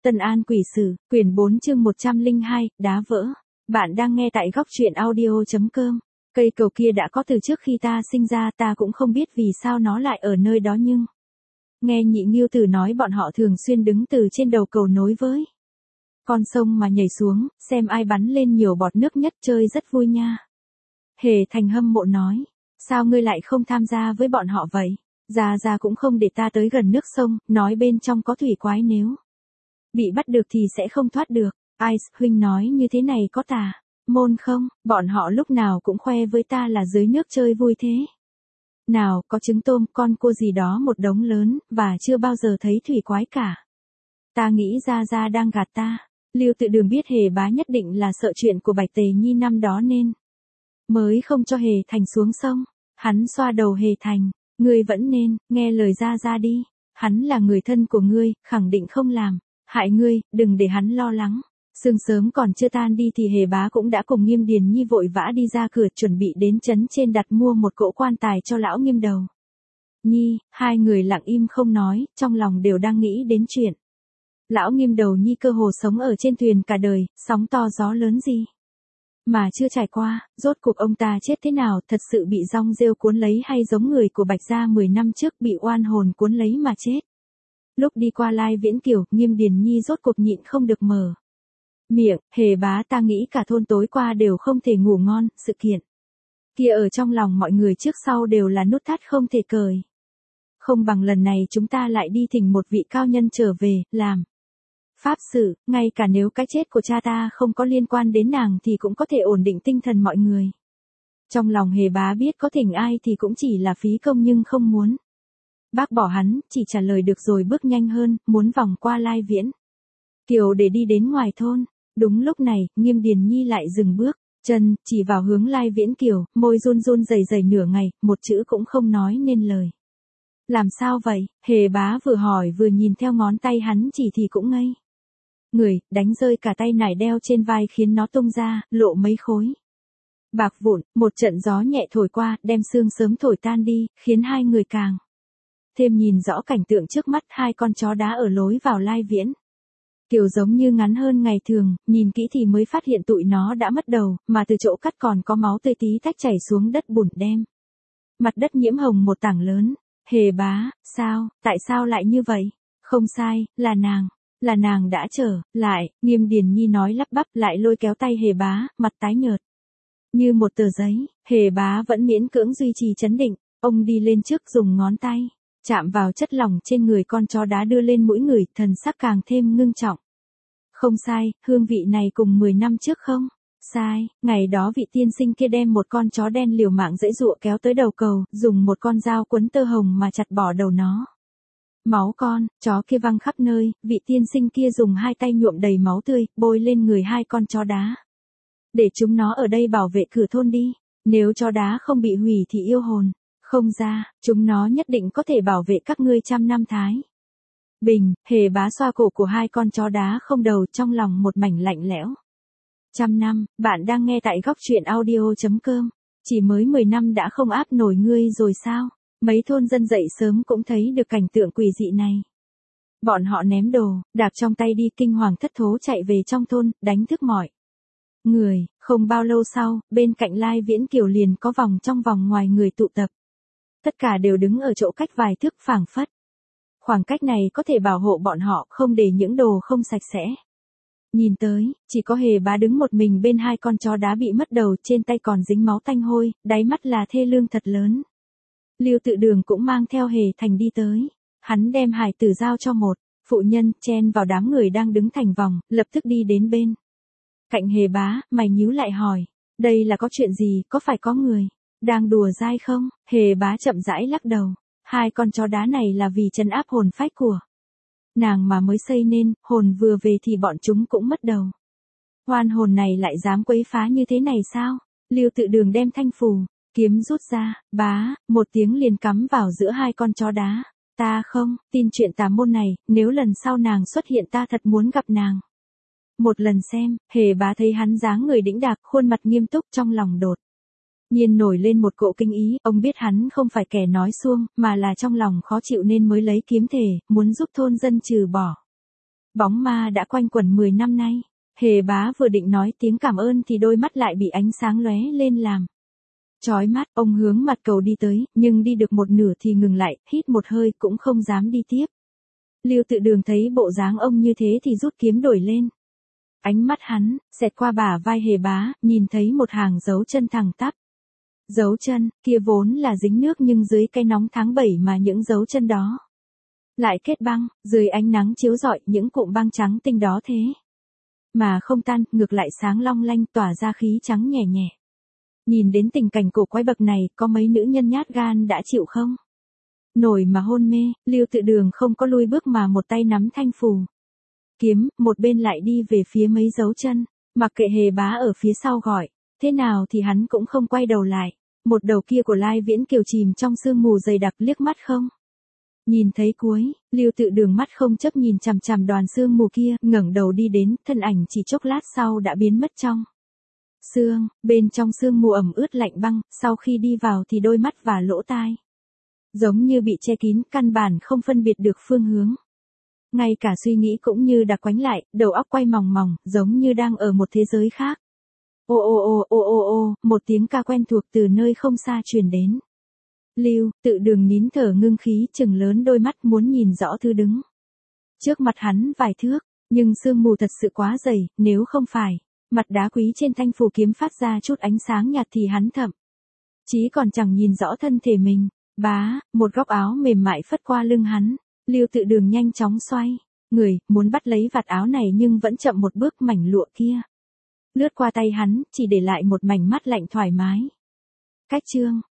Tân An Quỷ Sử, quyển 4 chương 102, đá vỡ. Bạn đang nghe tại góc truyện audio.com. Cây cầu kia đã có từ trước khi ta sinh ra, ta cũng không biết vì sao nó lại ở nơi đó nhưng... Nghe Nhị Nghiêu Tử nói bọn họ thường xuyên đứng từ trên đầu cầu nối với con sông mà nhảy xuống, xem ai bắn lên nhiều bọt nước nhất, chơi rất vui nha. Hề Thành hâm mộ nói, sao ngươi lại không tham gia với bọn họ vậy? Gia cũng không để ta tới gần nước sông, nói bên trong có thủy quái, nếu bị bắt được thì sẽ không thoát được. Ice huynh nói như thế này có tà môn không? Bọn họ lúc nào cũng khoe với ta là dưới nước chơi vui thế. Nào, có trứng tôm, con cua gì đó một đống lớn, và chưa bao giờ thấy thủy quái cả. Ta nghĩ Gia đang gạt ta. Lưu Tự Đường biết Hề Bá nhất định là sợ chuyện của Bạch Tề Nhi năm đó nên mới không cho Hề Thành xuống sông. Hắn xoa đầu Hề Thành, ngươi vẫn nên nghe lời Gia đi. Hắn là người thân của ngươi, khẳng định không làm hại ngươi, đừng để hắn lo lắng. Sương sớm còn chưa tan đi thì Hề Bá cũng đã cùng Nghiêm Điền Nhi vội vã đi ra cửa, chuẩn bị đến trấn trên đặt mua một cỗ quan tài cho lão Nghiêm Đầu Nhi. Hai người lặng im không nói, trong lòng đều đang nghĩ đến chuyện lão Nghiêm Đầu Nhi cơ hồ sống ở trên thuyền cả đời, sóng to gió lớn gì mà chưa trải qua. Rốt cuộc ông ta chết thế nào, thật sự bị rong rêu cuốn lấy hay giống người của Bạch gia 10 năm trước bị oan hồn cuốn lấy mà chết. Lúc đi qua Lai Viễn Kiều, Nghiêm Điền Nhi rốt cuộc nhịn không được mở miệng, Hề Bá, ta nghĩ cả thôn tối qua đều không thể ngủ ngon, sự kiện kia ở trong lòng mọi người trước sau đều là nút thắt không thể cởi. Không bằng lần này chúng ta lại đi thỉnh một vị cao nhân trở về, làm pháp sự, ngay cả nếu cái chết của cha ta không có liên quan đến nàng thì cũng có thể ổn định tinh thần mọi người. Trong lòng Hề Bá biết có thỉnh ai thì cũng chỉ là phí công nhưng không muốn bác bỏ hắn, chỉ trả lời được rồi bước nhanh hơn, muốn vòng qua Lai Viễn Kiều để đi đến ngoài thôn. Đúng lúc này, Nghiêm Điền Nhi lại dừng bước chân, chỉ vào hướng Lai Viễn Kiều, môi run run rẩy nửa ngày, một chữ cũng không nói nên lời. Làm sao vậy? Hề Bá vừa hỏi vừa nhìn theo ngón tay hắn chỉ thì cũng ngây người, đánh rơi cả tay nải đeo trên vai khiến nó tung ra, lộ mấy khối bạc vụn. Một trận gió nhẹ thổi qua, đem sương sớm thổi tan đi, khiến hai người càng thêm nhìn rõ cảnh tượng trước mắt. Hai con chó đá ở lối vào Lai Viễn Kiều giống như ngắn hơn ngày thường, nhìn kỹ thì mới phát hiện tụi nó đã mất đầu, mà từ chỗ cắt còn có máu tươi tí tách chảy xuống đất bùn, đem mặt đất nhiễm hồng một tảng lớn. Hề Bá, sao, tại sao lại như vậy? Không sai, là nàng đã trở lại. Nghiêm Điền Nhi nói lắp bắp, lại lôi kéo tay Hề Bá, mặt tái nhợt như một tờ giấy. Hề Bá vẫn miễn cưỡng duy trì trấn định, ông đi lên trước dùng ngón tay chạm vào chất lỏng trên người con chó đá đưa lên mũi người, thần sắc càng thêm ngưng trọng. Không sai, hương vị này cùng 10 năm trước không? Sai, ngày đó vị tiên sinh kia đem một con chó đen liều mạng giãy giụa kéo tới đầu cầu, dùng một con dao quấn tơ hồng mà chặt bỏ đầu nó. Máu con chó kia văng khắp nơi, vị tiên sinh kia dùng hai tay nhuộm đầy máu tươi, bôi lên người hai con chó đá. Để chúng nó ở đây bảo vệ cửa thôn đi, nếu chó đá không bị hủy thì yêu hồn không ra, chúng nó nhất định có thể bảo vệ các ngươi 100 năm Thái Bình. Hề Bá xoa cổ của hai con chó đá không đầu, trong lòng một mảnh lạnh lẽo. 100 năm, bạn đang nghe tại góc truyện audio.com. Chỉ mới 10 năm đã không áp nổi ngươi rồi sao? Mấy thôn dân dậy sớm cũng thấy được cảnh tượng quỷ dị này. Bọn họ ném đồ đạc trong tay đi, kinh hoàng thất thố chạy về trong thôn, đánh thức mọi người. Không bao lâu sau, bên cạnh Lai Viễn Kiều liền có vòng trong vòng ngoài người tụ tập. Tất cả đều đứng ở chỗ cách vài thước, phảng phất khoảng cách này có thể bảo hộ bọn họ, không để những đồ không sạch sẽ nhìn tới. Chỉ có Hề Bá đứng một mình bên hai con chó đá bị mất đầu, trên tay còn dính máu tanh hôi, đáy mắt là thê lương thật lớn. Lưu Tự Đường cũng mang theo Hề Thành đi tới. Hắn đem hài tử giao cho một phụ nhân, chen vào đám người đang đứng thành vòng, lập tức đi đến bên cạnh Hề Bá, mày nhíu lại hỏi, đây là có chuyện gì, có phải có người đang đùa dai không? Hề Bá chậm rãi lắc đầu. Hai con chó đá này là vì trấn áp hồn phách của nàng mà mới xây nên, hồn vừa về thì bọn chúng cũng mất đầu. Oan hồn này lại dám quấy phá như thế này sao? Lưu Tự Đường đem thanh phù kiếm rút ra, bá, một tiếng liền cắm vào giữa hai con chó đá. Ta không tin chuyện tà môn này, nếu lần sau nàng xuất hiện ta thật muốn gặp nàng một lần xem. Hề Bá thấy hắn dáng người đĩnh đạc, khuôn mặt nghiêm túc, trong lòng đột nhiên nổi lên một cỗ kinh ý. Ông biết hắn không phải kẻ nói suông, mà là trong lòng khó chịu nên mới lấy kiếm thể, muốn giúp thôn dân trừ bỏ Bóng ma đã quanh quẩn 10 năm nay. Hề Bá vừa định nói tiếng cảm ơn thì đôi mắt lại bị ánh sáng lóe lên làm chói mắt. Ông hướng mặt cầu đi tới, nhưng đi được một nửa thì ngừng lại, hít một hơi cũng không dám đi tiếp. Lưu Tự Đường thấy bộ dáng ông như thế thì rút kiếm đổi lên. Ánh mắt hắn xẹt qua bả vai Hề Bá, nhìn thấy một hàng dấu chân thẳng tắp. Dấu chân kia vốn là dính nước, nhưng dưới cái nóng tháng 7 mà những dấu chân đó lại kết băng, dưới ánh nắng chiếu rọi những cụm băng trắng tinh đó thế mà không tan, ngược lại sáng long lanh, tỏa ra khí trắng nhẹ nhẹ. Nhìn đến tình cảnh cổ quái bậc này, có mấy nữ nhân nhát gan đã chịu không nổi mà hôn mê. Lưu Tự Đường không có lui bước mà một tay nắm thanh phù kiếm, một bên lại đi về phía mấy dấu chân, mặc kệ Hề Bá ở phía sau gọi thế nào thì hắn cũng không quay đầu lại. Một đầu kia của Lai Viễn Kiều chìm trong sương mù dày đặc, liếc mắt không nhìn thấy cuối. Lưu Tự Đường mắt không chấp nhìn chằm chằm đoàn sương mù kia, ngẩng đầu đi đến, thân ảnh chỉ chốc lát sau đã biến mất trong sương. Bên trong sương mù ẩm ướt lạnh băng, sau khi đi vào thì đôi mắt và lỗ tai giống như bị che kín, căn bản không phân biệt được phương hướng. Ngay cả suy nghĩ cũng như đặc quánh lại, đầu óc quay mòng mòng, giống như đang ở một thế giới khác. Ô ô ô ô ô ô, một tiếng ca quen thuộc từ nơi không xa truyền đến. Lưu Tự Đường nín thở ngưng khí, chừng lớn đôi mắt muốn nhìn rõ thứ đứng trước mặt hắn vài thước, nhưng sương mù thật sự quá dày, nếu không phải mặt đá quý trên thanh phù kiếm phát ra chút ánh sáng nhạt thì hắn thậm chí còn chẳng nhìn rõ thân thể mình. Bá, một góc áo mềm mại phất qua lưng hắn. Lưu Tự Đường nhanh chóng xoay người, muốn bắt lấy vạt áo này nhưng vẫn chậm một bước, mảnh lụa kia lướt qua tay hắn, chỉ để lại một mảnh mát lạnh thoải mái. Cách chương